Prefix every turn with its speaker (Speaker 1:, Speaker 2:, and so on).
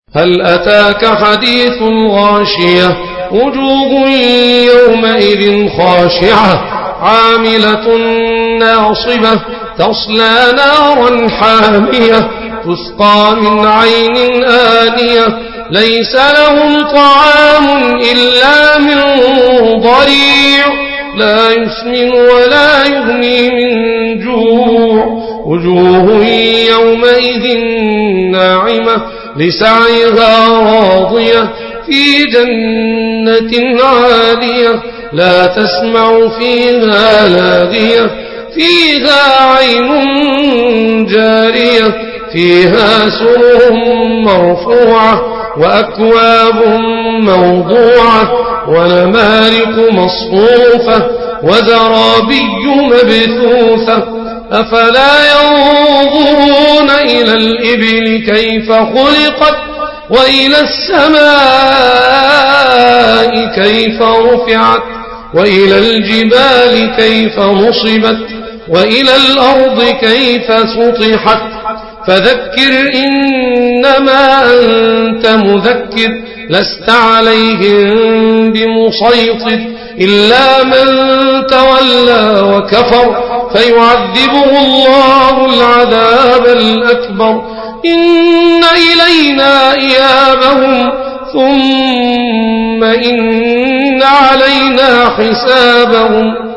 Speaker 1: هل أتاك حديث الغاشية وجوه يومئذ خاشعة عاملة ناصبة تصلى نارا حامية تسقى من عين آنية ليس لهم طعام إلا من ضريع لا يسمن ولا يغني من جوع وجوه يومئذ ناعمة لسعيها راضية في جنة عالية لا تسمع فيها لاغية فيها عين جارية فيها سرر مرفوعة وأكواب موضوعة ونمارق مصفوفة وزرابي مبثوثة أفلا ينظرون إلى الإبل كيف خلقت وإلى السماء كيف رفعت وإلى الجبال كيف نصبت وإلى الأرض كيف سطحت فذكر إنما أنت مذكر لست عليهم بمسيطر إلا من تولى وكفر فيعذبه الله العذاب الأكبر إن إلينا إيابهم ثم إن علينا حسابهم